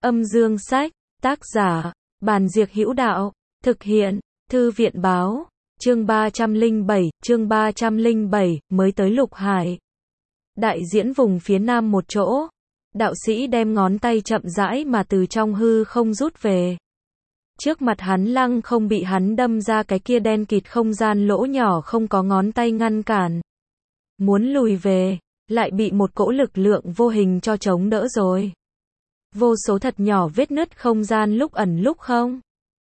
Âm dương sách, tác giả, Bàn Diệc Hữu Đạo, thực hiện, Thư viện báo, chương 307, mới tới Lục Hải. Đại diễn vùng phía nam một chỗ, đạo sĩ đem ngón tay chậm rãi mà từ trong hư không rút về. Trước mặt hắn lăng không bị hắn đâm ra cái kia đen kịt không gian lỗ nhỏ không có ngón tay ngăn cản. Muốn lùi về, lại bị một cỗ lực lượng vô hình cho chống đỡ rồi. Vô số thật nhỏ vết nứt không gian lúc ẩn lúc không.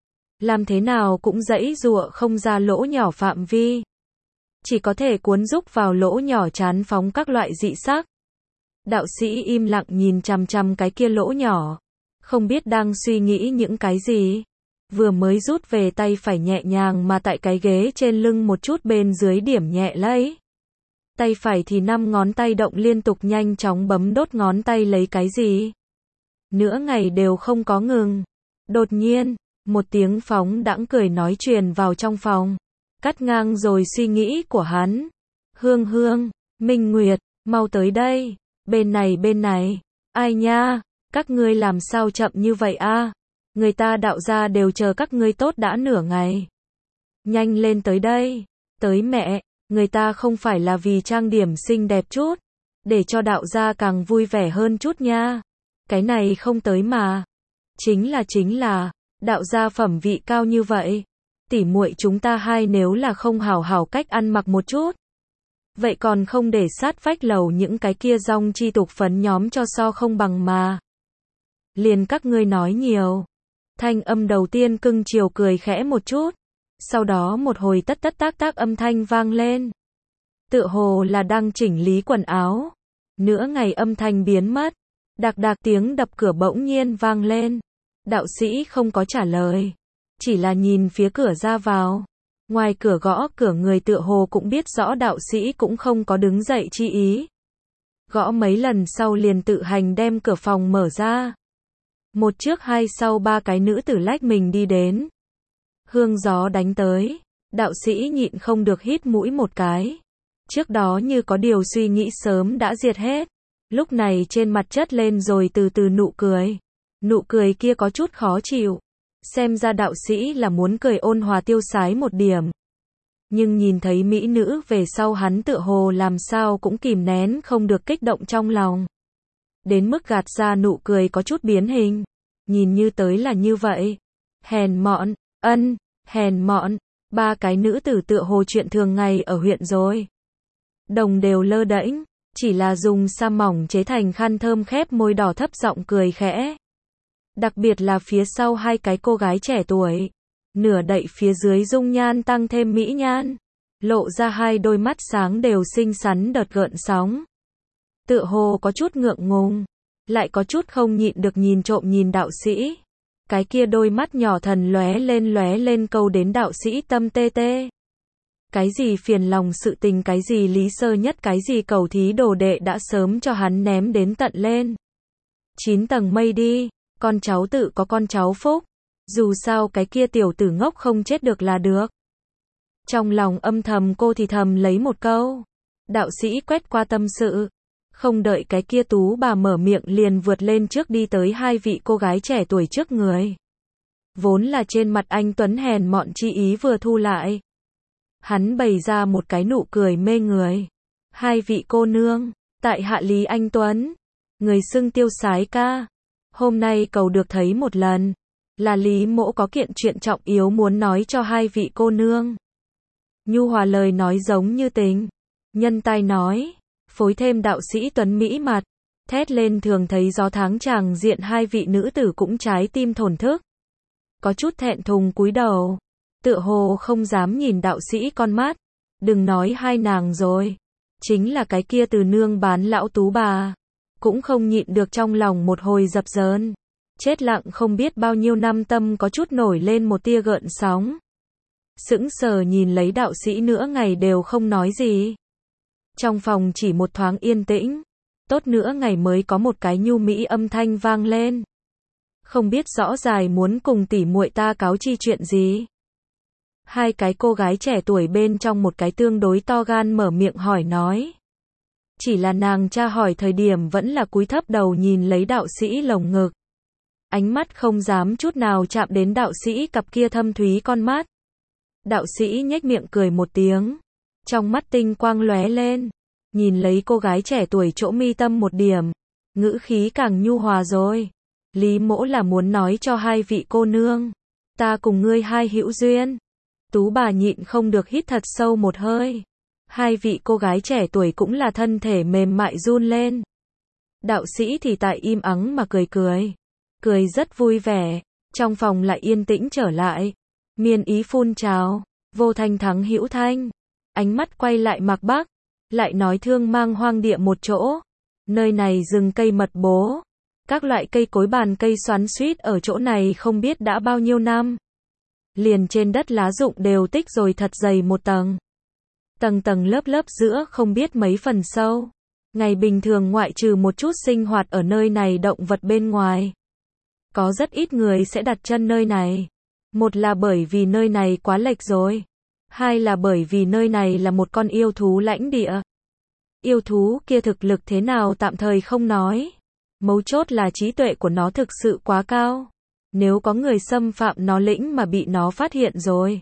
Làm thế nào cũng giãy giụa không ra lỗ nhỏ phạm vi. Chỉ có thể cuốn rúc vào lỗ nhỏ chán phóng các loại dị sắc. Đạo sĩ im lặng nhìn chằm chằm cái kia lỗ nhỏ. Không biết đang suy nghĩ những cái gì. Vừa mới rút về tay phải nhẹ nhàng mà tại cái ghế trên lưng một chút bên dưới điểm nhẹ lấy. Tay phải thì 5 ngón tay động liên tục nhanh chóng bấm đốt ngón tay lấy cái gì. Nửa ngày đều không có ngừng. Đột nhiên, một tiếng phóng đãng cười nói truyền vào trong phòng. Cắt ngang rồi suy nghĩ của hắn. Hương Hương, Minh Nguyệt, mau tới đây. Bên này. Ai nha, các ngươi làm sao chậm như vậy a? Người ta đạo gia đều chờ các ngươi tốt đã nửa ngày. Nhanh lên tới đây. Tới mẹ, người ta không phải là vì trang điểm xinh đẹp chút. Để cho đạo gia càng vui vẻ hơn chút nha. Cái này không tới mà. Chính là, đạo gia phẩm vị cao như vậy. Tỉ muội chúng ta hai nếu là không hảo hảo cách ăn mặc một chút. Vậy còn không để sát vách lầu những cái kia dong chi tục phấn nhóm cho so không bằng mà. Liền các ngươi nói nhiều. Thanh âm đầu tiên cưng chiều cười khẽ một chút. Sau đó một hồi tất tác âm thanh vang lên. Tựa hồ là đang chỉnh lý quần áo. Nửa ngày âm thanh biến mất. Đạc tiếng đập cửa bỗng nhiên vang lên. Đạo sĩ không có trả lời. Chỉ là nhìn phía cửa ra vào. Ngoài cửa gõ cửa người tựa hồ cũng biết rõ đạo sĩ cũng không có đứng dậy chi ý. Gõ mấy lần sau liền tự hành đem cửa phòng mở ra. Một trước hai sau ba cái nữ tử lách mình đi đến. Hương gió đánh tới. Đạo sĩ nhịn không được hít mũi một cái. Trước đó như có điều suy nghĩ sớm đã diệt hết. Lúc này trên mặt chất lên rồi từ từ nụ cười. Nụ cười kia có chút khó chịu. Xem ra đạo sĩ là muốn cười ôn hòa tiêu sái một điểm. Nhưng nhìn thấy mỹ nữ về sau hắn tựa hồ làm sao cũng kìm nén không được kích động trong lòng. Đến mức gạt ra nụ cười có chút biến hình. Nhìn như tới là như vậy. Hèn mọn, hèn mọn. Ba cái nữ tử tựa hồ chuyện thường ngày ở huyện rồi. Đồng đều lơ đễnh. Chỉ là dùng sa mỏng chế thành khăn thơm khép môi đỏ thấp giọng cười khẽ. Đặc biệt là phía sau hai cái cô gái trẻ tuổi. Nửa đậy phía dưới dung nhan tăng thêm mỹ nhan. Lộ ra hai đôi mắt sáng đều xinh xắn đợt gợn sóng. Tựa hồ có chút ngượng ngùng. Lại có chút không nhịn được nhìn trộm nhìn đạo sĩ. Cái kia đôi mắt nhỏ thần lóe lên câu đến đạo sĩ tâm tê tê. Cái gì phiền lòng sự tình, cái gì lý sơ nhất, cái gì cầu thí đồ đệ đã sớm cho hắn ném đến tận lên 9 tầng mây đi, con cháu tự có con cháu phúc, dù sao cái kia tiểu tử ngốc không chết được là được. Trong lòng âm thầm cô thì thầm lấy một câu. Đạo sĩ quét qua tâm sự, không đợi cái kia tú bà mở miệng liền vượt lên trước đi tới hai vị cô gái trẻ tuổi trước người. Vốn là trên mặt anh tuấn hèn mọn chi ý vừa thu lại. Hắn bày ra một cái nụ cười mê người. Hai vị cô nương, tại hạ Lý Anh Tuấn, người xưng Tiêu Sái ca. Hôm nay cầu được thấy một lần, là Lý mỗ có kiện chuyện trọng yếu muốn nói cho hai vị cô nương. Nhu hòa lời nói giống như tình. Nhân tai nói, phối thêm đạo sĩ Tuấn Mỹ mặt. Thét lên thường thấy gió tháng chàng diện hai vị nữ tử cũng trái tim thổn thức. Có chút thẹn thùng cúi đầu. Tựa hồ không dám nhìn đạo sĩ con mắt. Đừng nói hai nàng rồi. Chính là cái kia từ nương bán lão tú bà. Cũng không nhịn được trong lòng một hồi dập dờn. Chết lặng không biết bao nhiêu năm tâm có chút nổi lên một tia gợn sóng. Sững sờ nhìn lấy đạo sĩ nửa ngày đều không nói gì. Trong phòng chỉ một thoáng yên tĩnh. Tốt nửa ngày mới có một cái nhu mỹ âm thanh vang lên. Không biết rõ dài muốn cùng tỉ muội ta cáo chi chuyện gì. Hai cái cô gái trẻ tuổi bên trong một cái tương đối to gan mở miệng hỏi nói. Chỉ là nàng tra hỏi thời điểm vẫn là cúi thấp đầu nhìn lấy đạo sĩ lồng ngực. ánh mắt không dám chút nào chạm đến đạo sĩ cặp kia thâm thúy con mắt. Đạo sĩ nhếch miệng cười một tiếng, trong mắt tinh quang lóe lên, nhìn lấy cô gái trẻ tuổi chỗ mi tâm một điểm, ngữ khí càng nhu hòa rồi. Lý Mỗ là muốn nói cho hai vị cô nương, ta cùng ngươi hai hữu duyên. Tú bà nhịn không được hít thật sâu một hơi. Hai vị cô gái trẻ tuổi cũng là thân thể mềm mại run lên. Đạo sĩ thì tại im ắng mà cười cười. Cười rất vui vẻ. Trong phòng lại yên tĩnh trở lại. Miên ý phun trào. Vô Thanh thắng hữu thanh. Ánh mắt quay lại Mạc Bắc. Lại nói thương mang hoang địa một chỗ. Nơi này rừng cây mật bố. Các loại cây cối bàn cây xoắn xuýt ở chỗ này không biết đã bao nhiêu năm. Liền trên đất lá rụng đều tích rồi thật dày một tầng. Tầng tầng lớp lớp giữa không biết mấy phần sâu. Ngày bình thường ngoại trừ một chút sinh hoạt ở nơi này động vật bên ngoài. Có rất ít người sẽ đặt chân nơi này. Một là bởi vì nơi này quá lệch rồi. Hai là bởi vì nơi này là một con yêu thú lãnh địa. Yêu thú kia thực lực thế nào tạm thời không nói. Mấu chốt là trí tuệ của nó thực sự quá cao. Nếu có người xâm phạm nó lĩnh mà bị nó phát hiện rồi.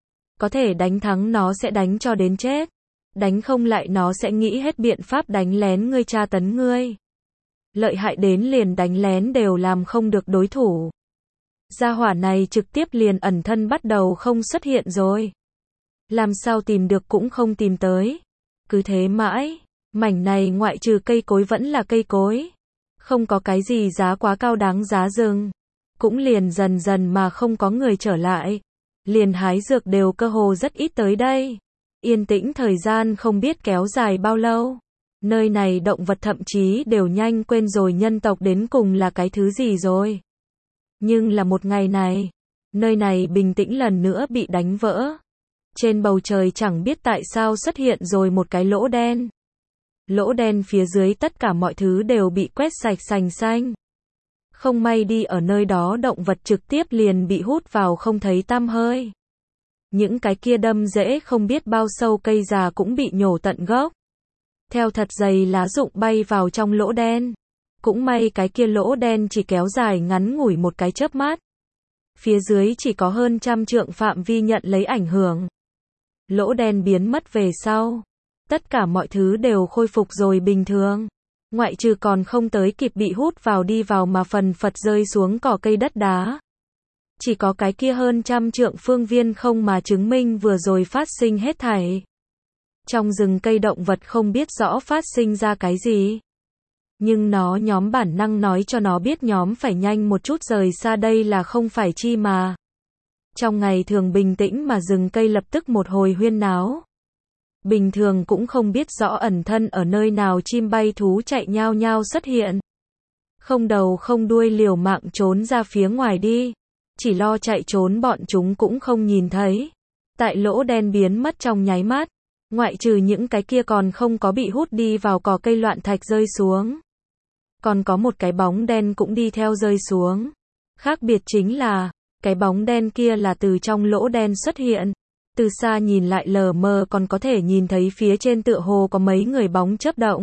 Có thể đánh thắng nó sẽ đánh cho đến chết. Đánh không lại nó sẽ nghĩ hết biện pháp đánh lén ngươi tra tấn ngươi. Lợi hại đến liền đánh lén đều làm không được đối thủ. Gia hỏa này trực tiếp liền ẩn thân bắt đầu không xuất hiện rồi. Làm sao tìm được cũng không tìm tới. Cứ thế mãi, mảnh này ngoại trừ cây cối vẫn là cây cối. Không có cái gì giá quá cao đáng giá rừng. Cũng liền dần dần mà không có người trở lại. Liền hái dược đều cơ hồ rất ít tới đây. Yên tĩnh thời gian không biết kéo dài bao lâu. Nơi này động vật thậm chí đều nhanh quên rồi nhân tộc đến cùng là cái thứ gì rồi. Nhưng là một ngày này, nơi này bình tĩnh lần nữa bị đánh vỡ. Trên bầu trời chẳng biết tại sao xuất hiện rồi một cái lỗ đen. Lỗ đen phía dưới tất cả mọi thứ đều bị quét sạch sành xanh. Không may đi ở nơi đó động vật trực tiếp liền bị hút vào không thấy tăm hơi. Những cái kia đâm rễ không biết bao sâu cây già cũng bị nhổ tận gốc. Theo thật dày lá rụng bay vào trong lỗ đen. Cũng may cái kia lỗ đen chỉ kéo dài ngắn ngủi một cái chớp mắt. Phía dưới chỉ có hơn 100 trượng phạm vi nhận lấy ảnh hưởng. Lỗ đen biến mất về sau. Tất cả mọi thứ đều khôi phục rồi bình thường. Ngoại trừ còn không tới kịp bị hút vào đi vào mà phần phật rơi xuống cỏ cây đất đá. Chỉ có cái kia hơn 100 trượng phương viên không mà chứng minh vừa rồi phát sinh hết thảy. Trong rừng cây động vật không biết rõ phát sinh ra cái gì. Nhưng nó nhóm bản năng nói cho nó biết nhóm phải nhanh một chút rời xa đây là không phải chi mà. Trong ngày thường bình tĩnh mà rừng cây lập tức một hồi huyên náo. Bình thường cũng không biết rõ ẩn thân ở nơi nào chim bay thú chạy nhao nhao xuất hiện. Không đầu không đuôi liều mạng trốn ra phía ngoài đi. Chỉ lo chạy trốn bọn chúng cũng không nhìn thấy. Tại lỗ đen biến mất trong nháy mắt. Ngoại trừ những cái kia còn không có bị hút đi vào cỏ cây loạn thạch rơi xuống. Còn có một cái bóng đen cũng đi theo rơi xuống. Khác biệt chính là, cái bóng đen kia là từ trong lỗ đen xuất hiện. Từ xa nhìn lại lờ mờ còn có thể nhìn thấy phía trên tựa hồ có mấy người bóng chớp động.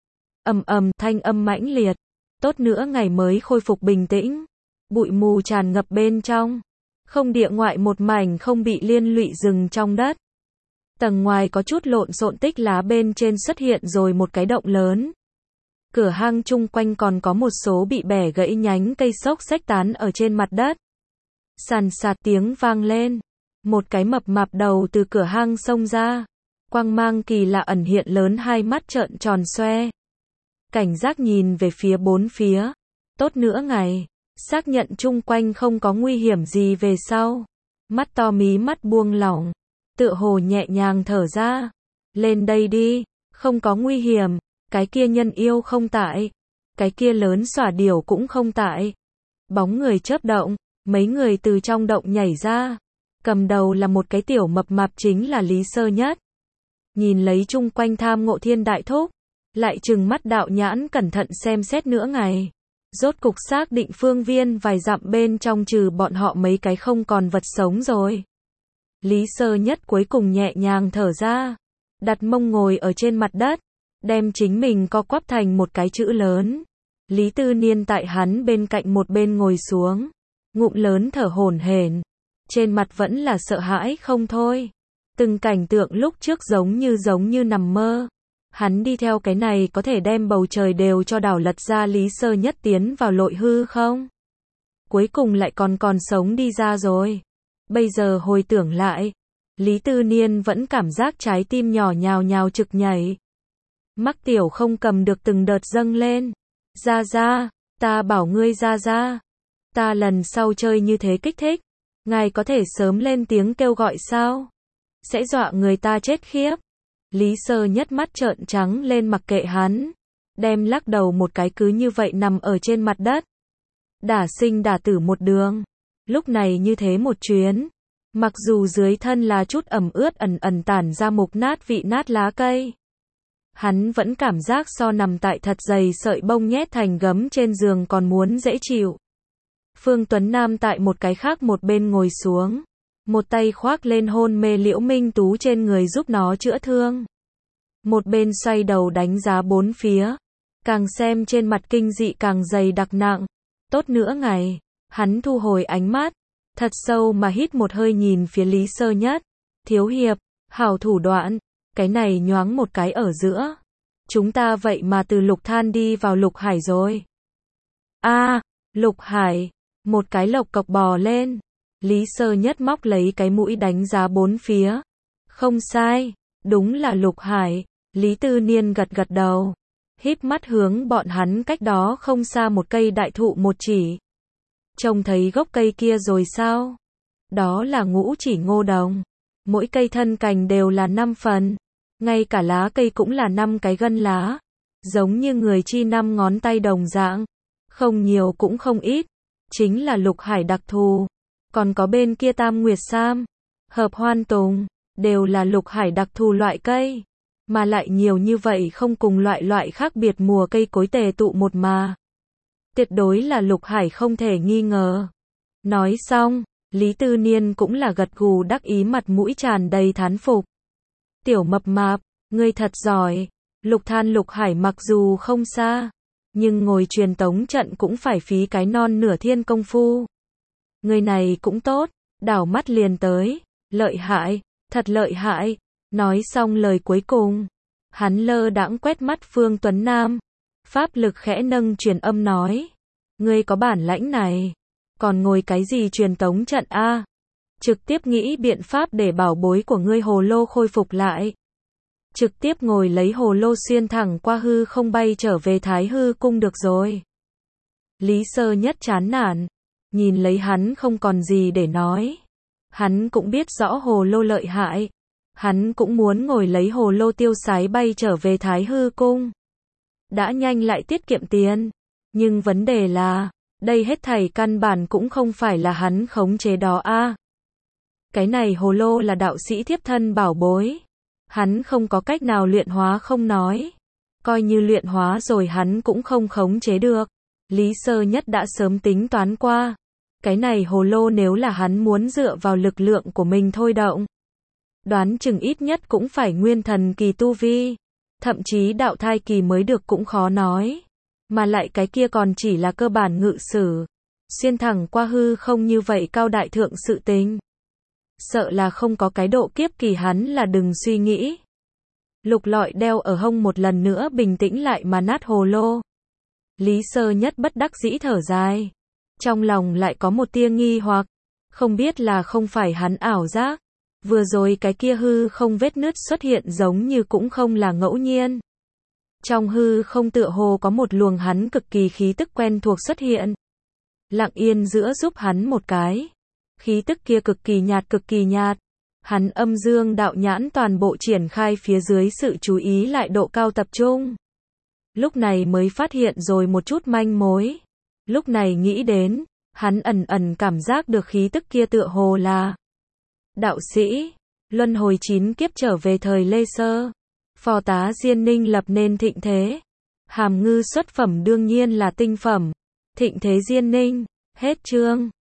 Ầm ầm thanh âm mãnh liệt. Tốt nữa ngày mới khôi phục bình tĩnh. Bụi mù tràn ngập bên trong. Không địa ngoại một mảnh không bị liên lụy rừng trong đất. Tầng ngoài có chút lộn xộn tích lá bên trên xuất hiện rồi một cái động lớn. Cửa hang chung quanh còn có một số bị bẻ gãy nhánh cây xốc xách tán ở trên mặt đất. Sàn sạt tiếng vang lên. Một cái mập mạp đầu từ cửa hang xông ra. Quang mang kỳ lạ ẩn hiện lớn hai mắt trợn tròn xoe. Cảnh giác nhìn về phía bốn phía. Tốt nữa ngày. Xác nhận chung quanh không có nguy hiểm gì về sau. Mắt to mí mắt buông lỏng. Tựa hồ nhẹ nhàng thở ra. Lên đây đi. Không có nguy hiểm. Cái kia nhân yêu không tại. Cái kia lớn xỏa điểu cũng không tại. Bóng người chớp động. Mấy người từ trong động nhảy ra. Cầm đầu là một cái tiểu mập mạp chính là Lý Sơ Nhất. Nhìn lấy chung quanh tham ngộ thiên đại thúc. Lại trừng mắt đạo nhãn cẩn thận xem xét nữa ngày. Rốt cục xác định phương viên vài dặm bên trong trừ bọn họ mấy cái không còn vật sống rồi. Lý Sơ Nhất cuối cùng nhẹ nhàng thở ra. Đặt mông ngồi ở trên mặt đất. Đem chính mình co quắp thành một cái chữ lớn. Lý Tư Niên tại hắn bên cạnh một bên ngồi xuống, ngụm lớn thở hổn hển, trên mặt vẫn là sợ hãi không thôi. Từng cảnh tượng lúc trước giống như nằm mơ. Hắn đi theo cái này có thể đem bầu trời đều cho đảo lật ra Lý Sơ Nhất tiến vào lội hư không? Cuối cùng lại còn sống đi ra rồi. Bây giờ hồi tưởng lại, Lý Tư Niên vẫn cảm giác trái tim nhỏ nhào trực nhảy. Mắc tiểu không cầm được từng đợt dâng lên. Ra ra, ta bảo ngươi ra ra. Ta lần sau chơi như thế kích thích. Ngài có thể sớm lên tiếng kêu gọi sao? Sẽ dọa người ta chết khiếp. Lý Sơ Nhất mắt trợn trắng lên mặc kệ hắn. Đem lắc đầu một cái cứ như vậy nằm ở trên mặt đất. Đả sinh đả tử một đường. Lúc này như thế một chuyến. Mặc dù dưới thân là chút ẩm ướt ẩn tản ra mục nát vị nát lá cây. Hắn vẫn cảm giác so nằm tại thật dày sợi bông nhét thành gấm trên giường còn muốn dễ chịu. Phương Tuấn Nam tại một cái khác một bên ngồi xuống. Một tay khoác lên hôn mê Liễu Minh Tú trên người giúp nó chữa thương. Một bên xoay đầu đánh giá bốn phía. Càng xem trên mặt kinh dị càng dày đặc nặng. Tốt nữa ngày. Hắn thu hồi ánh mắt. Thật sâu mà hít một hơi nhìn phía Lý Sơ Nhất. Thiếu hiệp, hảo thủ đoạn. Cái này nhoáng một cái ở giữa. Chúng ta vậy mà từ Lục Than đi vào Lục Hải rồi. Lục Hải. Một cái lộc cộc bò lên. Lý Sơ Nhất móc lấy cái mũi đánh giá bốn phía. Không sai, đúng là Lục Hải. Lý Tư Niên gật đầu. Híp mắt hướng bọn hắn cách đó không xa một cây đại thụ một chỉ. Trông thấy gốc cây kia rồi sao? Đó là ngũ chỉ ngô đồng. Mỗi cây thân cành đều là 5 phần. Ngay cả lá cây cũng là 5 cái gân lá. Giống như người chi 5 ngón tay đồng dạng. Không nhiều cũng không ít. Chính là Lục Hải đặc thù. Còn có bên kia Tam Nguyệt Sam, Hợp Hoan Tùng, đều là Lục Hải đặc thù loại cây. Mà lại nhiều như vậy không cùng loại khác biệt mùa cây cối tề tụ một mà. Tuyệt đối là Lục Hải không thể nghi ngờ. Nói xong, Lý Tư Niên cũng là gật gù đắc ý mặt mũi tràn đầy thán phục. Tiểu mập mạp, ngươi thật giỏi. Lục Than Lục Hải mặc dù không xa, nhưng ngồi truyền tống trận cũng phải phí cái non nửa thiên công phu. Người này cũng tốt, đảo mắt liền tới. Lợi hại, thật lợi hại. Nói xong lời cuối cùng, hắn lơ đãng quét mắt Phương Tuấn Nam. Pháp lực khẽ nâng truyền âm nói. Ngươi có bản lãnh này, còn ngồi cái gì truyền tống trận a? Trực tiếp nghĩ biện pháp để bảo bối của ngươi hồ lô khôi phục lại. Trực tiếp ngồi lấy hồ lô xuyên thẳng qua hư không bay trở về Thái Hư cung được rồi. Lý Sơ Nhất chán nản, nhìn lấy hắn không còn gì để nói. Hắn cũng biết rõ hồ lô lợi hại. Hắn cũng muốn ngồi lấy hồ lô tiêu sái bay trở về Thái Hư cung. Đã nhanh lại tiết kiệm tiền. Nhưng vấn đề là, đây hết thảy căn bản cũng không phải là hắn khống chế đó a. Cái này hồ lô là đạo sĩ thiếp thân bảo bối. Hắn không có cách nào luyện hóa không nói. Coi như luyện hóa rồi hắn cũng không khống chế được. Lý Sơ Nhất đã sớm tính toán qua. Cái này hồ lô nếu là hắn muốn dựa vào lực lượng của mình thôi động. Đoán chừng ít nhất cũng phải nguyên thần kỳ tu vi. Thậm chí đạo thai kỳ mới được cũng khó nói. Mà lại cái kia còn chỉ là cơ bản ngự sử. Xuyên thẳng qua hư không như vậy cao đại thượng sự tình. Sợ là không có cái độ kiếp kỳ hắn là đừng suy nghĩ. Lục lọi đeo ở hông một lần nữa bình tĩnh lại mà nát hồ lô. Lý Sơ Nhất bất đắc dĩ thở dài. Trong lòng lại có một tia nghi hoặc. Không biết là không phải hắn ảo giác. Vừa rồi cái kia hư không vết nứt xuất hiện giống như cũng không là ngẫu nhiên. Trong hư không tựa hồ có một luồng hắn cực kỳ khí tức quen thuộc xuất hiện. Lặng yên giữa giúp hắn một cái. Khí tức kia cực kỳ nhạt. Hắn âm dương đạo nhãn toàn bộ triển khai phía dưới sự chú ý lại độ cao tập trung. Lúc này mới phát hiện rồi một chút manh mối. Lúc này nghĩ đến, hắn ẩn cảm giác được khí tức kia tựa hồ là đạo sĩ, luân hồi 9 kiếp trở về thời Lê Sơ. Phò tá Diên Ninh lập nên thịnh thế. Hàm ngư xuất phẩm đương nhiên là tinh phẩm. Thịnh thế Diên Ninh, hết chương.